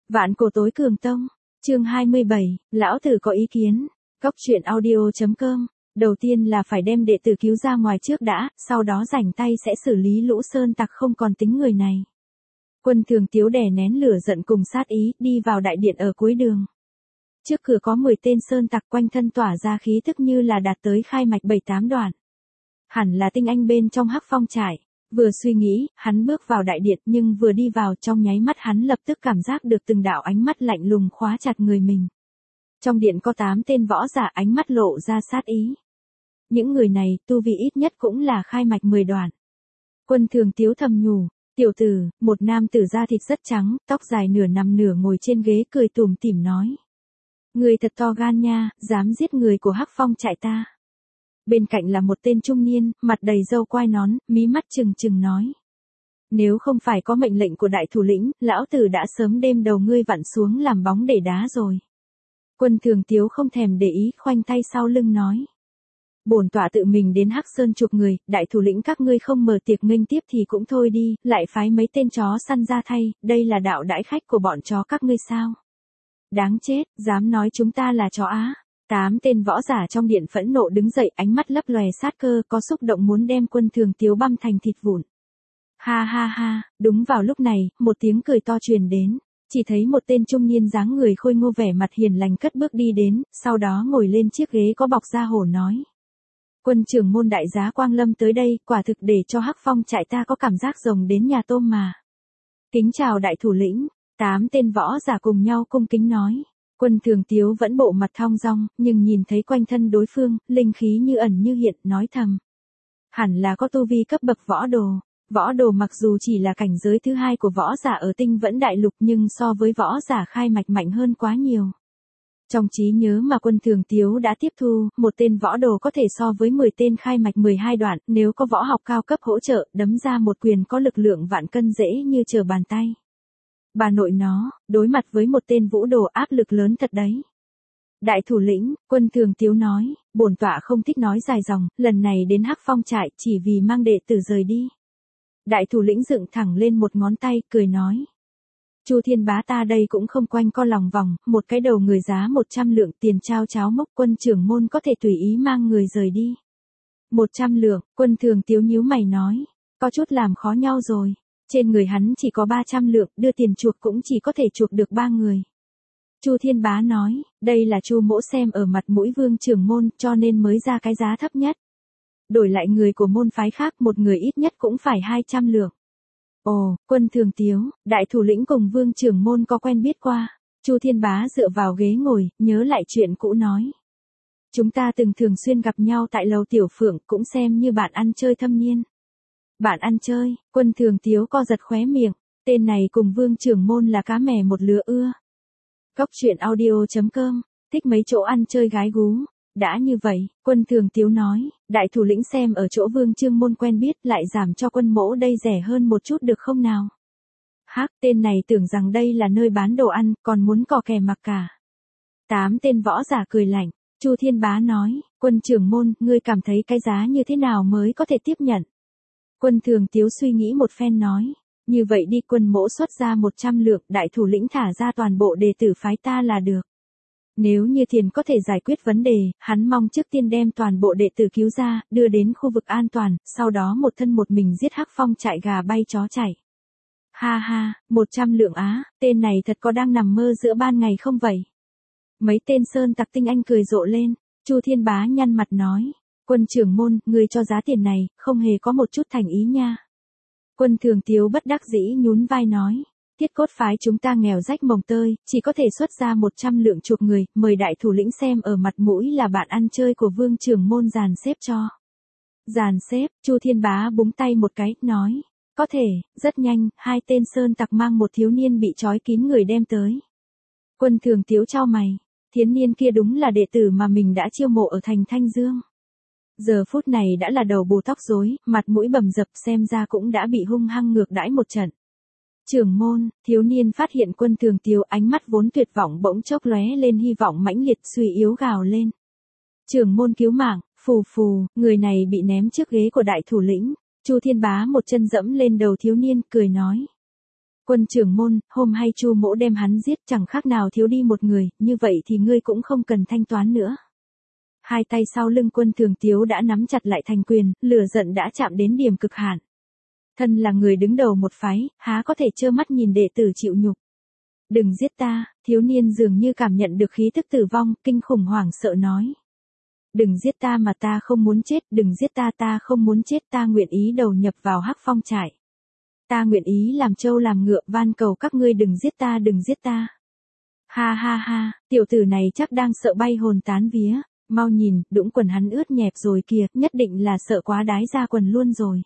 Vạn cổ tối cường tông, chương 27, lão tử có ý kiến. Cốc truyện audio.com. Đầu tiên là phải đem đệ tử cứu ra ngoài trước đã, sau đó rảnh tay sẽ xử lý lũ sơn tặc không còn tính người này. Quân Thường Tiếu đè nén lửa giận cùng sát ý, đi vào đại điện ở cuối đường. Trước cửa có 10 tên sơn tặc, quanh thân tỏa ra khí tức như là đạt tới khai mạch 7-8 đoạn. Hẳn là tinh anh bên trong Hắc Phong trại. Vừa suy nghĩ, hắn bước vào đại điện, nhưng vừa đi vào trong nháy mắt hắn lập tức cảm giác được từng đạo ánh mắt lạnh lùng khóa chặt người mình. Trong điện có 8 tên võ giả, ánh mắt lộ ra sát ý. Những người này, tu vi ít nhất cũng là khai mạch 10 đoạn. Quân Thường Tiếu thầm nhủ, tiểu tử, một nam tử da thịt rất trắng, tóc dài nửa nằm nửa ngồi trên ghế cười tủm tỉm nói. Người thật to gan nha, dám giết người của Hắc Phong trại ta. Bên cạnh là một tên trung niên, mặt đầy râu quai nón, mí mắt trừng trừng nói. Nếu không phải có mệnh lệnh của đại thủ lĩnh, lão tử đã sớm đem đầu ngươi vặn xuống làm bóng để đá rồi. Quân Thường Tiếu không thèm để ý, khoanh tay sau lưng nói. Bổn tọa tự mình đến Hắc Sơn chuộc người, đại thủ lĩnh các ngươi không mở tiệc nghênh tiếp thì cũng thôi đi, lại phái mấy tên chó săn ra thay, đây là đạo đãi khách của bọn chó các ngươi sao? Đáng chết, dám nói chúng ta là chó á. 8 tên võ giả trong điện phẫn nộ đứng dậy, ánh mắt lấp lòe sát cơ, có xúc động muốn đem Quân Thường Tiếu băm thành thịt vụn. Ha ha ha, đúng vào lúc này, một tiếng cười to truyền đến, chỉ thấy một tên trung niên dáng người khôi ngô vẻ mặt hiền lành cất bước đi đến, sau đó ngồi lên chiếc ghế có bọc da hổ nói. Quân trưởng môn đại giá Quang Lâm tới đây, quả thực để cho Hắc Phong trại ta có cảm giác rồng đến nhà tôm mà. Kính chào đại thủ lĩnh, 8 tên võ giả cùng nhau cung kính nói. Quân Thường Tiếu vẫn bộ mặt thong dong, nhưng nhìn thấy quanh thân đối phương, linh khí như ẩn như hiện, nói thầm. Hẳn là có tu vi cấp bậc võ đồ. Võ đồ mặc dù chỉ là cảnh giới thứ 2 của võ giả ở Tinh Vẫn Đại Lục nhưng so với võ giả khai mạch mạnh hơn quá nhiều. Trong trí nhớ mà Quân Thường Tiếu đã tiếp thu, một tên võ đồ có thể so với 10 tên khai mạch 12 đoạn, nếu có võ học cao cấp hỗ trợ, đấm ra một quyền có lực lượng vạn cân dễ như trở bàn tay. Bà nội nó, đối mặt với một tên vũ đồ áp lực lớn thật đấy. Đại thủ lĩnh, Quân Thường Tiếu nói, bổn tọa không thích nói dài dòng, lần này đến Hắc Phong trại chỉ vì mang đệ tử rời đi. Đại thủ lĩnh dựng thẳng lên một ngón tay, cười nói. Chu Thiên Bá ta đây cũng không quanh co lòng vòng, một cái đầu người giá 100 lượng tiền trao cháo mốc, quân trưởng môn có thể tùy ý mang người rời đi. 100 lượng, Quân Thường Tiếu nhíu mày nói, có chút làm khó nhau rồi. Trên người hắn chỉ có 300 lượng, đưa tiền chuộc cũng chỉ có thể chuộc được 3 người. Chu Thiên Bá nói, đây là Chu mỗ xem ở mặt mũi vương trưởng môn cho nên mới ra cái giá thấp nhất. Đổi lại người của môn phái khác một người ít nhất cũng phải 200 lượng. Ồ, Quân Thường Tiếu, đại thủ lĩnh cùng vương trưởng môn có quen biết qua. Chu Thiên Bá dựa vào ghế ngồi, nhớ lại chuyện cũ nói. Chúng ta từng thường xuyên gặp nhau tại lầu Tiểu Phượng, cũng xem như bạn ăn chơi thâm niên. Bạn ăn chơi, Quân Thường Tiếu co giật khóe miệng, tên này cùng vương trưởng môn là cá mè một lứa ưa. Cốc truyện audio.com, thích mấy chỗ ăn chơi gái gú. Đã như vậy, Quân Thường Tiếu nói, đại thủ lĩnh xem ở chỗ vương trương môn quen biết lại giảm cho quân mỗ đây rẻ hơn một chút được không nào? Hắc, tên này tưởng rằng đây là nơi bán đồ ăn, còn muốn cò kè mặc cả. 8 tên võ giả cười lạnh, Chu Thiên Bá nói, quân trưởng môn, ngươi cảm thấy cái giá như thế nào mới có thể tiếp nhận? Quân Thường Tiếu suy nghĩ một phen nói, như vậy đi, quân mỗ xuất ra 100 lượng, đại thủ lĩnh thả ra toàn bộ đệ tử phái ta là được. Nếu như Thiền có thể giải quyết vấn đề, hắn mong trước tiên đem toàn bộ đệ tử cứu ra, đưa đến khu vực an toàn, sau đó một thân một mình giết Hắc Phong trại gà bay chó chạy. Ha ha, 100 lượng á, tên này thật có đang nằm mơ giữa ban ngày không vậy? Mấy tên sơn tặc tinh anh cười rộ lên, Chu Thiên Bá nhăn mặt nói, quân trưởng môn, người cho giá tiền này, không hề có một chút thành ý nha. Quân Thường Tiếu bất đắc dĩ nhún vai nói. Tiết cốt phái chúng ta nghèo rách mồng tơi, chỉ có thể xuất ra 100 lượng chuộc người, mời đại thủ lĩnh xem ở mặt mũi là bạn ăn chơi của vương trưởng môn dàn xếp cho. Dàn xếp, Chu Thiên Bá búng tay một cái, nói, có thể, rất nhanh, 2 tên sơn tặc mang một thiếu niên bị trói kín người đem tới. Quân Thường Tiếu chau mày, thiếu niên kia đúng là đệ tử mà mình đã chiêu mộ ở thành Thanh Dương. Giờ phút này đã là đầu bù tóc rối, mặt mũi bầm dập xem ra cũng đã bị hung hăng ngược đãi một trận. Trưởng môn, thiếu niên phát hiện Quân Thường Tiếu, ánh mắt vốn tuyệt vọng bỗng chốc lóe lên hy vọng mãnh liệt, suy yếu gào lên. Trưởng môn cứu mạng, phù phù, người này bị ném trước ghế của đại thủ lĩnh. Chu Thiên Bá một chân dẫm lên đầu thiếu niên, cười nói. Quân trưởng môn, hôm hay Chu mỗ đem hắn giết chẳng khác nào thiếu đi một người, như vậy thì ngươi cũng không cần thanh toán nữa. Hai tay sau lưng Quân Thường Tiếu đã nắm chặt lại thành quyền, lửa giận đã chạm đến điểm cực hạn. Thân là người đứng đầu một phái, há có thể trơ mắt nhìn đệ tử chịu nhục. Đừng giết ta, thiếu niên dường như cảm nhận được khí tức tử vong, kinh khủng hoảng sợ nói. Đừng giết ta mà ta không muốn chết, đừng giết ta, ta không muốn chết, ta nguyện ý đầu nhập vào Hắc Phong trại. Ta nguyện ý làm trâu làm ngựa, van cầu các ngươi đừng giết ta, đừng giết ta. Ha ha ha, tiểu tử này chắc đang sợ bay hồn tán vía, mau nhìn, đũng quần hắn ướt nhẹp rồi kìa, nhất định là sợ quá đái ra quần luôn rồi.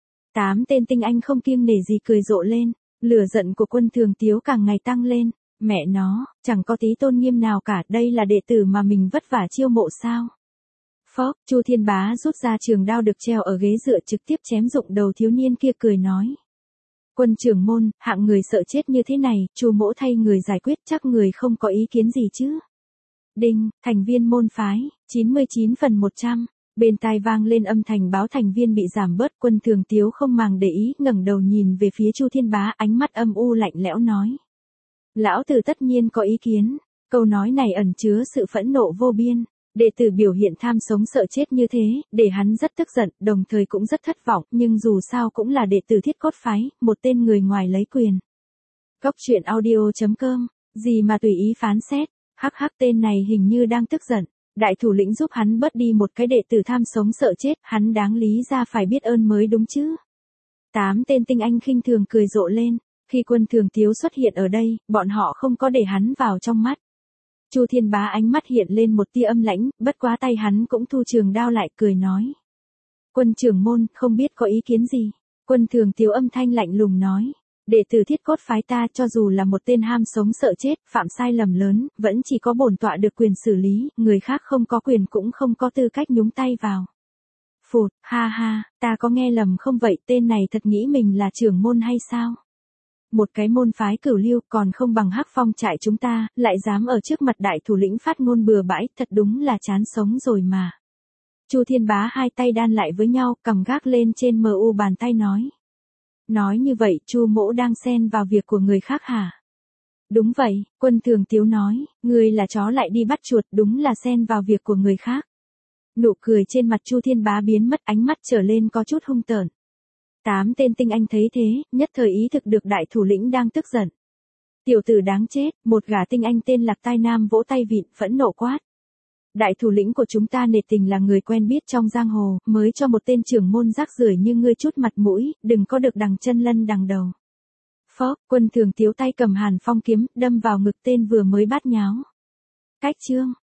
8 tên tinh anh không kiêng nể gì cười rộ lên, lửa giận của Quân Thường Tiếu càng ngày tăng lên, mẹ nó, chẳng có tí tôn nghiêm nào cả, đây là đệ tử mà mình vất vả chiêu mộ sao. Phốc, Chu Thiên Bá rút ra trường đao được treo ở ghế dựa trực tiếp chém rụng đầu thiếu niên kia cười nói. Quân trưởng môn, hạng người sợ chết như thế này, Chu mỗ thay người giải quyết chắc người không có ý kiến gì chứ. Đinh, thành viên môn phái, 99/100. Bên tai vang lên âm thanh báo thành viên bị giảm bớt. Quân Thường Tiếu không màng để ý, ngẩng đầu nhìn về phía Chu Thiên Bá, ánh mắt âm u lạnh lẽo nói. Lão tử tất nhiên có ý kiến, câu nói này ẩn chứa sự phẫn nộ vô biên. Đệ tử biểu hiện tham sống sợ chết như thế, để hắn rất tức giận, đồng thời cũng rất thất vọng, nhưng dù sao cũng là đệ tử Thiết Cốt phái, một tên người ngoài lấy quyền. Góc truyện audio.com, gì mà tùy ý phán xét, hắc hắc tên này hình như đang tức giận. Đại thủ lĩnh giúp hắn bớt đi một cái đệ tử tham sống sợ chết, hắn đáng lý ra phải biết ơn mới đúng chứ. 8 tên tinh anh khinh thường cười rộ lên, khi Quân Thường Tiếu xuất hiện ở đây, bọn họ không có để hắn vào trong mắt. Chu Thiên Bá ánh mắt hiện lên một tia âm lãnh, bất quá tay hắn cũng thu trường đao lại cười nói. Quân trưởng môn, không biết có ý kiến gì. Quân Thường Tiếu âm thanh lạnh lùng nói. Đệ tử Thiết Cốt phái ta cho dù là một tên ham sống sợ chết, phạm sai lầm lớn, vẫn chỉ có bổn tọa được quyền xử lý, người khác không có quyền cũng không có tư cách nhúng tay vào. Phụt, ha ha, ta có nghe lầm không vậy, tên này thật nghĩ mình là trưởng môn hay sao? Một cái môn phái cửu lưu còn không bằng Hắc Phong trại chúng ta, lại dám ở trước mặt đại thủ lĩnh phát ngôn bừa bãi, thật đúng là chán sống rồi mà. Chu Thiên Bá hai tay đan lại với nhau, cầm gác lên trên mu bàn tay nói. Nói như vậy, Chu mỗ đang xen vào việc của người khác hả? Đúng vậy, Quân Thường Tiếu nói, ngươi là chó lại đi bắt chuột, đúng là xen vào việc của người khác. Nụ cười trên mặt Chu Thiên Bá biến mất, ánh mắt trở lên có chút hung tợn. 8 tên tinh anh thấy thế, nhất thời ý thực được đại thủ lĩnh đang tức giận. Tiểu tử đáng chết, một gã tinh anh tên Lạc Tai Nam vỗ tay vịn, phẫn nộ quát. Đại thủ lĩnh của chúng ta nể tình là người quen biết trong giang hồ, mới cho một tên trưởng môn rác rưởi như ngươi chút mặt mũi, đừng có được đằng chân lân đằng đầu. Phốc, Quân Thường Tiếu tay cầm Hàn Phong kiếm, đâm vào ngực tên vừa mới bát nháo. Cách chương.